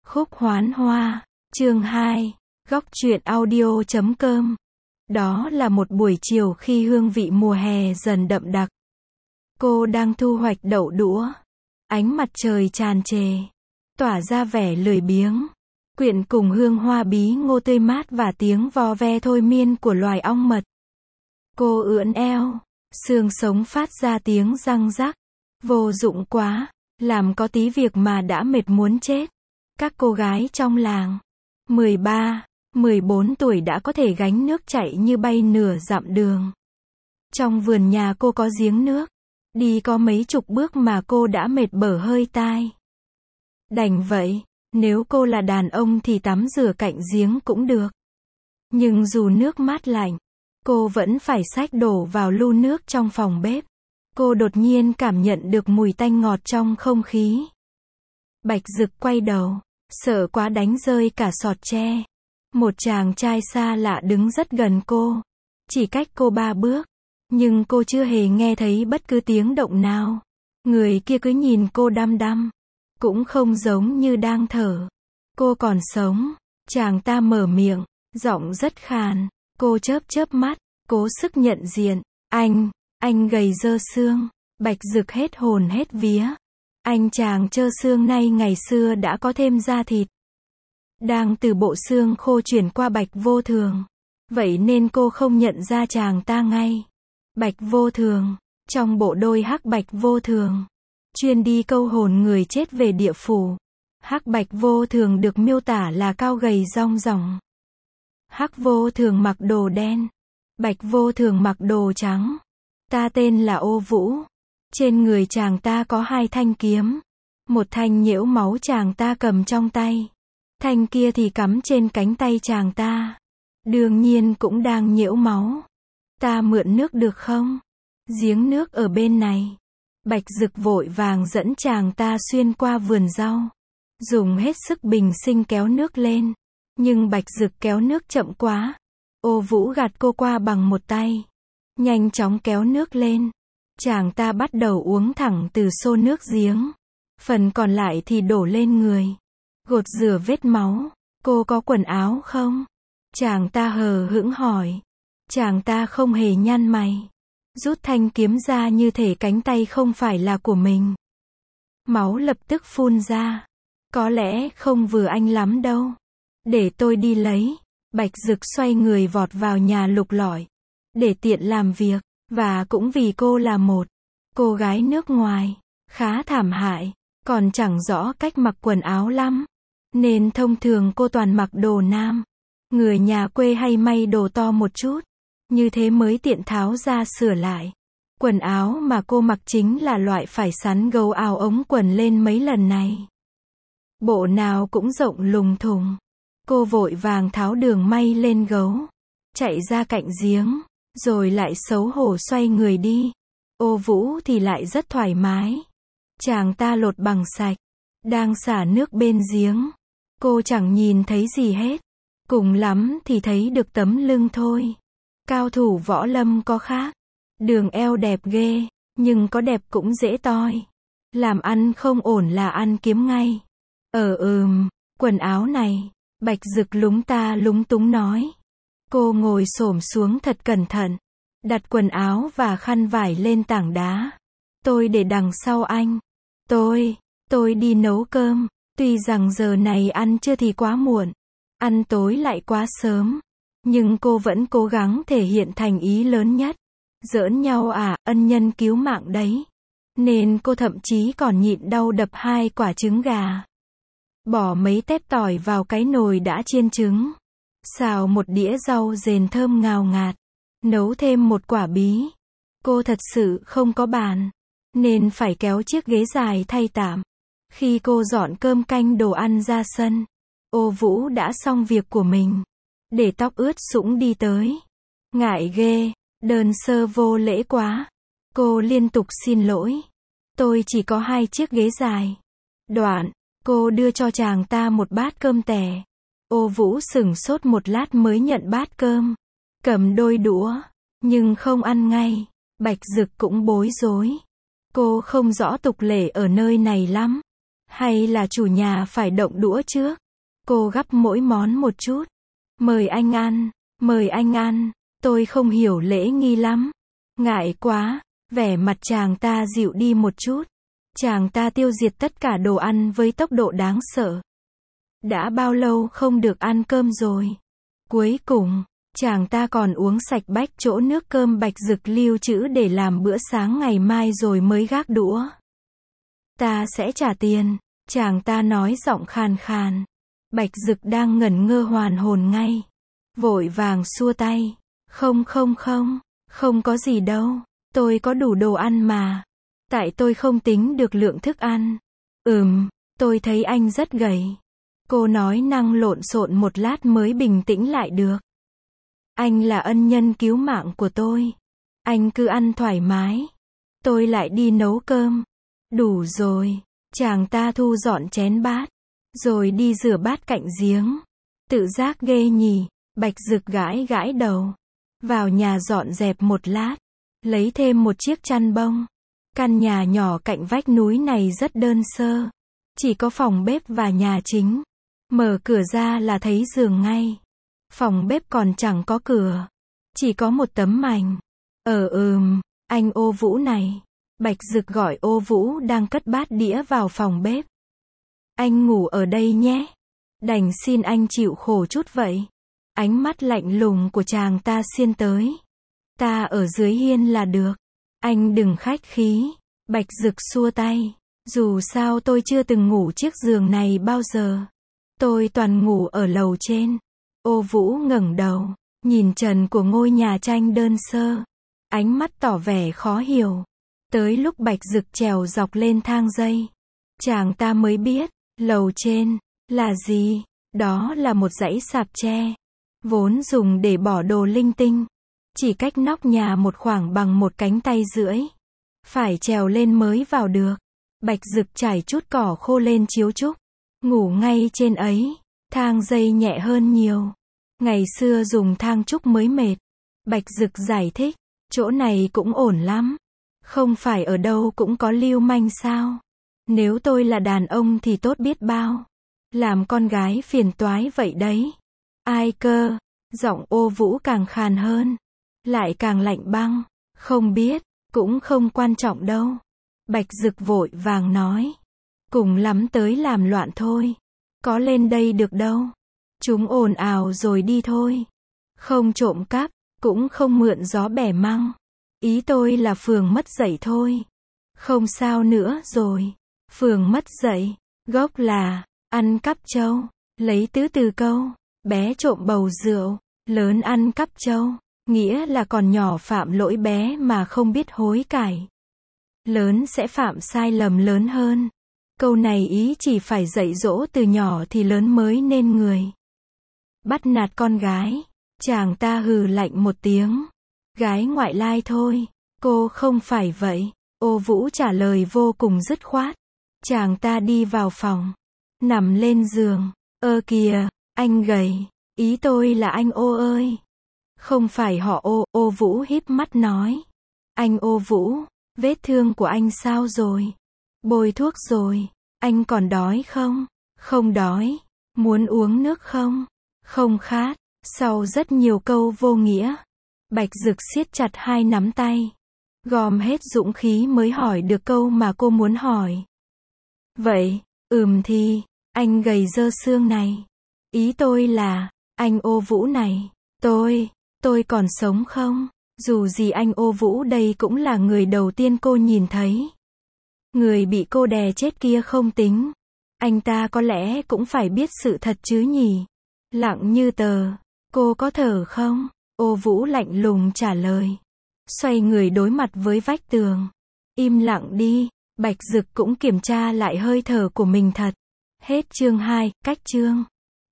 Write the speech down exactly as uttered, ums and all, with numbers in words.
Khúc Hoán Hoa, chương hai, góc truyện audio chấm com. Đó là một buổi chiều khi hương vị mùa hè dần đậm đặc. Cô đang thu hoạch đậu đũa. Ánh mặt trời tràn trề, tỏa ra vẻ lười biếng, quyện cùng hương hoa bí ngô tươi mát và tiếng vò ve thôi miên của loài ong mật. Cô ưỡn eo, xương sống phát ra tiếng răng rắc. Vô dụng quá, làm có tí việc mà đã mệt muốn chết. Các cô gái trong làng, mười ba, mười bốn tuổi đã có thể gánh nước chạy như bay nửa dặm đường. Trong vườn nhà cô có giếng nước. Đi có mấy chục bước mà cô đã mệt bở hơi tai. Đành vậy, nếu cô là đàn ông thì tắm rửa cạnh giếng cũng được. Nhưng dù nước mát lạnh, cô vẫn phải xách đổ vào lu nước trong phòng bếp. Cô đột nhiên cảm nhận được mùi tanh ngọt trong không khí. Bạch Dực quay đầu, sợ quá đánh rơi cả sọt tre. Một chàng trai xa lạ đứng rất gần cô, chỉ cách cô ba bước. Nhưng cô chưa hề nghe thấy bất cứ tiếng động nào. Người kia cứ nhìn cô đăm đăm, cũng không giống như đang thở. Cô còn sống. Chàng ta mở miệng, giọng rất khàn. Cô chớp chớp mắt, cố sức nhận diện. Anh, anh gầy dơ xương. Bạch Dực hết hồn hết vía. Anh chàng trơ xương nay ngày xưa đã có thêm da thịt. Đang từ bộ xương khô chuyển qua Bạch Vô Thường. Vậy nên cô không nhận ra chàng ta ngay. Bạch Vô Thường, trong bộ đôi hắc bạch vô thường, chuyên đi câu hồn người chết về địa phủ. Hắc Bạch Vô Thường được miêu tả là cao gầy rong ròng. Hắc Vô Thường mặc đồ đen, Bạch Vô Thường mặc đồ trắng. Ta tên là Ô Vũ. Trên người chàng ta có hai thanh kiếm. Một thanh nhiễu máu chàng ta cầm trong tay. Thanh kia thì cắm trên cánh tay chàng ta. Đương nhiên cũng đang nhiễu máu. Ta mượn nước được không? Giếng nước ở bên này. Bạch Dực vội vàng dẫn chàng ta xuyên qua vườn rau. Dùng hết sức bình sinh kéo nước lên. Nhưng Bạch Dực kéo nước chậm quá. Ô Vũ gạt cô qua bằng một tay. Nhanh chóng kéo nước lên. Chàng ta bắt đầu uống thẳng từ xô nước giếng. Phần còn lại thì đổ lên người. Gột rửa vết máu. Cô có quần áo không? Chàng ta hờ hững hỏi. Chàng ta không hề nhăn mày. Rút thanh kiếm ra như thể cánh tay không phải là của mình. Máu lập tức phun ra. Có lẽ không vừa anh lắm đâu. Để tôi đi lấy. Bạch Dực xoay người vọt vào nhà lục lọi. Để tiện làm việc. Và cũng vì cô là một cô gái nước ngoài, khá thảm hại, còn chẳng rõ cách mặc quần áo lắm. Nên thông thường cô toàn mặc đồ nam. Người nhà quê hay may đồ to một chút. Như thế mới tiện tháo ra sửa lại. Quần áo mà cô mặc chính là loại phải sắn gấu áo ống quần lên mấy lần này. Bộ nào cũng rộng lùng thùng. Cô vội vàng tháo đường may lên gấu. Chạy ra cạnh giếng. Rồi lại xấu hổ xoay người đi. Ô Vũ thì lại rất thoải mái. Chàng ta lột bằng sạch. Đang xả nước bên giếng. Cô chẳng nhìn thấy gì hết. Cùng lắm thì thấy được tấm lưng thôi. Cao thủ võ lâm có khác. Đường eo đẹp ghê. Nhưng có đẹp cũng dễ toi. Làm ăn không ổn là ăn kiếm ngay. Ờ ừm, quần áo này. Bạch Dực lúng ta lúng túng nói. Cô ngồi xổm xuống thật cẩn thận. Đặt quần áo và khăn vải lên tảng đá. Tôi để đằng sau anh. Tôi, tôi đi nấu cơm. Tuy rằng giờ này ăn trưa thì quá muộn. Ăn tối lại quá sớm. Nhưng cô vẫn cố gắng thể hiện thành ý lớn nhất. Giỡn nhau à, ân nhân cứu mạng đấy. Nên cô thậm chí còn nhịn đau đập hai quả trứng gà. Bỏ mấy tép tỏi vào cái nồi đã chiên trứng. Xào một đĩa rau dền thơm ngào ngạt. Nấu thêm một quả bí. Cô thật sự không có bàn. Nên phải kéo chiếc ghế dài thay tạm. Khi cô dọn cơm canh đồ ăn ra sân. Ô Vũ đã xong việc của mình. Để tóc ướt sũng đi tới. Ngại ghê. Đơn sơ vô lễ quá. Cô liên tục xin lỗi. Tôi chỉ có hai chiếc ghế dài. Đoạn. Cô đưa cho chàng ta một bát cơm tẻ. Ô Vũ sửng sốt một lát mới nhận bát cơm. Cầm đôi đũa. Nhưng không ăn ngay. Bạch Dực cũng bối rối. Cô không rõ tục lệ ở nơi này lắm. Hay là chủ nhà phải động đũa trước? Cô gắp mỗi món một chút. Mời anh ăn, mời anh ăn. Tôi không hiểu lễ nghi lắm. Ngại quá. Vẻ mặt chàng ta dịu đi một chút. Chàng ta tiêu diệt tất cả đồ ăn với tốc độ đáng sợ. Đã bao lâu không được ăn cơm rồi? Cuối cùng, chàng ta còn uống sạch bách chỗ nước cơm Bạch Dực lưu trữ để làm bữa sáng ngày mai rồi mới gác đũa. Ta sẽ trả tiền, chàng ta nói giọng khàn khàn. Bạch Dực đang ngẩn ngơ hoàn hồn ngay. Vội vàng xua tay. Không không không, không có gì đâu. Tôi có đủ đồ ăn mà. Tại tôi không tính được lượng thức ăn. Ừm, tôi thấy anh rất gầy. Cô nói năng lộn xộn một lát mới bình tĩnh lại được. Anh là ân nhân cứu mạng của tôi. Anh cứ ăn thoải mái. Tôi lại đi nấu cơm. Đủ rồi. Chàng ta thu dọn chén bát. Rồi đi rửa bát cạnh giếng. Tự giác ghê nhỉ. Bạch Dực gãi gãi đầu. Vào nhà dọn dẹp một lát. Lấy thêm một chiếc chăn bông. Căn nhà nhỏ cạnh vách núi này rất đơn sơ. Chỉ có phòng bếp và nhà chính. Mở cửa ra là thấy giường ngay. Phòng bếp còn chẳng có cửa. Chỉ có một tấm mành. Ờ ừm, anh Ô Vũ này. Bạch Dực gọi Ô Vũ đang cất bát đĩa vào phòng bếp. Anh ngủ ở đây nhé. Đành xin anh chịu khổ chút vậy. Ánh mắt lạnh lùng của chàng ta xiên tới. Ta ở dưới hiên là được. Anh đừng khách khí. Bạch Dực xua tay. Dù sao tôi chưa từng ngủ chiếc giường này bao giờ. Tôi toàn ngủ ở lầu trên. Ô Vũ ngẩng đầu, nhìn trần của ngôi nhà tranh đơn sơ. Ánh mắt tỏ vẻ khó hiểu. Tới lúc Bạch Dực trèo dọc lên thang dây. Chàng ta mới biết, lầu trên, là gì? Đó là một dãy sạp tre. Vốn dùng để bỏ đồ linh tinh. Chỉ cách nóc nhà một khoảng bằng một cánh tay rưỡi. Phải trèo lên mới vào được. Bạch Dực trải chút cỏ khô lên chiếu trúc. Ngủ ngay trên ấy. Thang dây nhẹ hơn nhiều. Ngày xưa dùng thang trúc mới mệt. Bạch Dực giải thích. Chỗ này cũng ổn lắm. Không phải ở đâu cũng có lưu manh sao. Nếu tôi là đàn ông thì tốt biết bao. Làm con gái phiền toái vậy đấy. Ai cơ? Giọng Ô Vũ càng khàn hơn. Lại càng lạnh băng. Không biết. Cũng không quan trọng đâu. Bạch Dực vội vàng nói. Cùng lắm tới làm loạn thôi. Có lên đây được đâu. Chúng ồn ào rồi đi thôi. Không trộm cắp, cũng không mượn gió bẻ măng. Ý tôi là phường mất dạy thôi. Không sao nữa rồi. Phường mất dạy, gốc là, ăn cắp trâu. Lấy tứ từ câu, bé trộm bầu rượu, lớn ăn cắp trâu. Nghĩa là còn nhỏ phạm lỗi bé mà không biết hối cải. Lớn sẽ phạm sai lầm lớn hơn. Câu này ý chỉ phải dạy dỗ từ nhỏ thì lớn mới nên người. Bắt nạt con gái. Chàng ta hừ lạnh một tiếng. Gái ngoại lai thôi. Cô không phải vậy. Ô Vũ trả lời vô cùng dứt khoát. Chàng ta đi vào phòng. Nằm lên giường. Ơ kìa, anh gầy. Ý tôi là anh Ô ơi. Không phải họ Ô. Ô Vũ híp mắt nói. Anh Ô Vũ, vết thương của anh sao rồi? Bôi thuốc rồi. Anh còn đói không? Không đói. Muốn uống nước không? Không khát. Sau rất nhiều câu vô nghĩa, Bạch Dực siết chặt hai nắm tay. Gom hết dũng khí mới hỏi được câu mà cô muốn hỏi. Vậy, ừm thì, anh gầy dơ xương này. Ý tôi là, anh Ô Vũ này, tôi, tôi còn sống không? Dù gì anh Ô Vũ đây cũng là người đầu tiên cô nhìn thấy. Người bị cô đè chết kia không tính. Anh ta có lẽ cũng phải biết sự thật chứ nhỉ? Lặng như tờ. Cô có thở không? Ô Vũ lạnh lùng trả lời. Xoay người đối mặt với vách tường. Im lặng đi. Bạch Dực cũng kiểm tra lại hơi thở của mình thật. Hết chương hai, cách chương.